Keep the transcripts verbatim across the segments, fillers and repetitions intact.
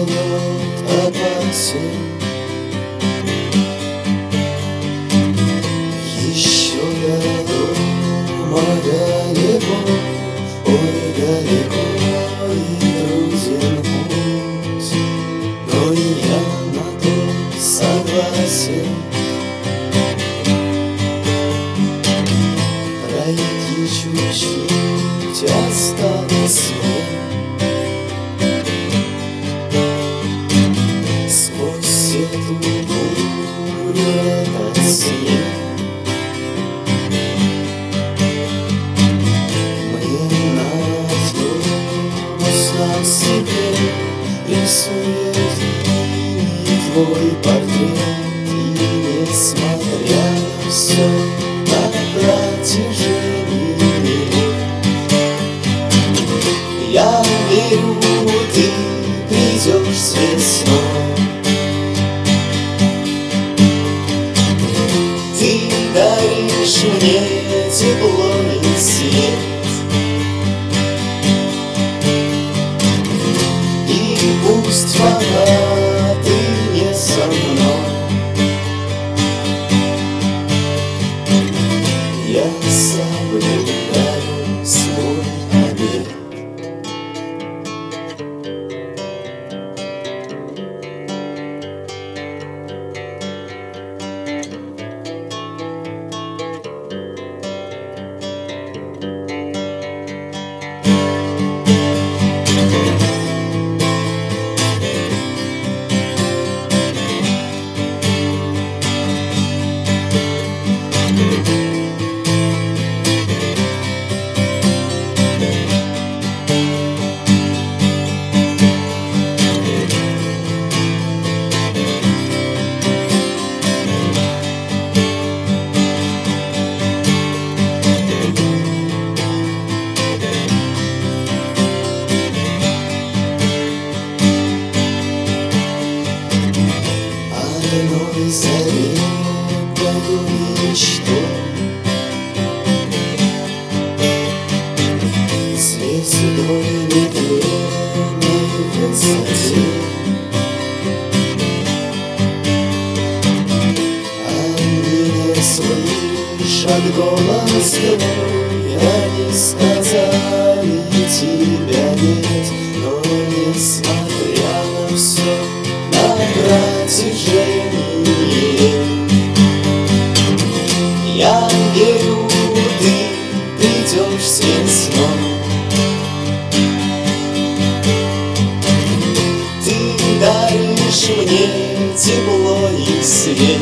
полет опасен. Еще до дома далеко, ой, далеко и труден путь, но и я на то согласен. Пройти чуть-чуть осталось мне. Сквозь эту бурю, этот снег, мне наткнулась на себе, рисует и твой портрет. И несмотря на все, на протяжении я верю, ты придешь с весной. Ты даришь мне тепло и свет, и пусть пока ты не со мной, я соблюдаю свой обет. Одной заветную мечту звездой нетленной высоте, они не слышат голос твой, они сказали, тебя нет, но несмотря на все, на протяжении я верю, ты придешь с весной. Ты даришь мне тепло и свет,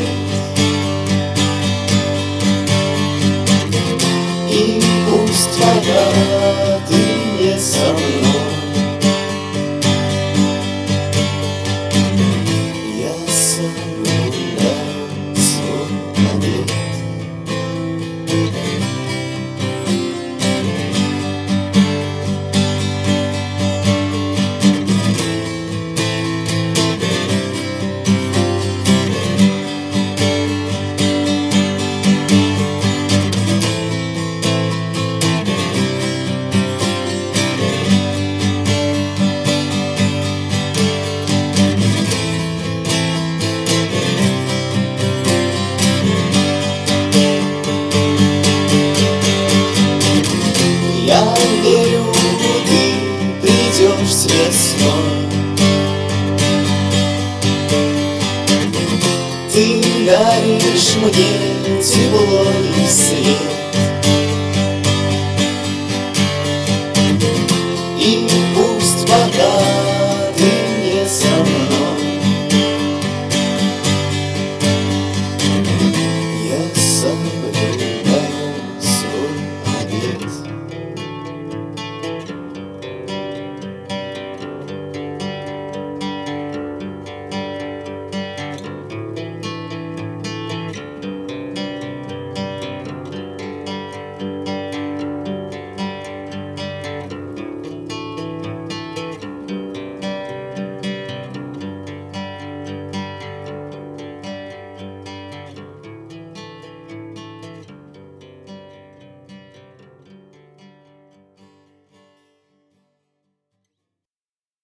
и пусть пока ты не со мной, я верю, ты придешь с весной. Ты даришь мне тепло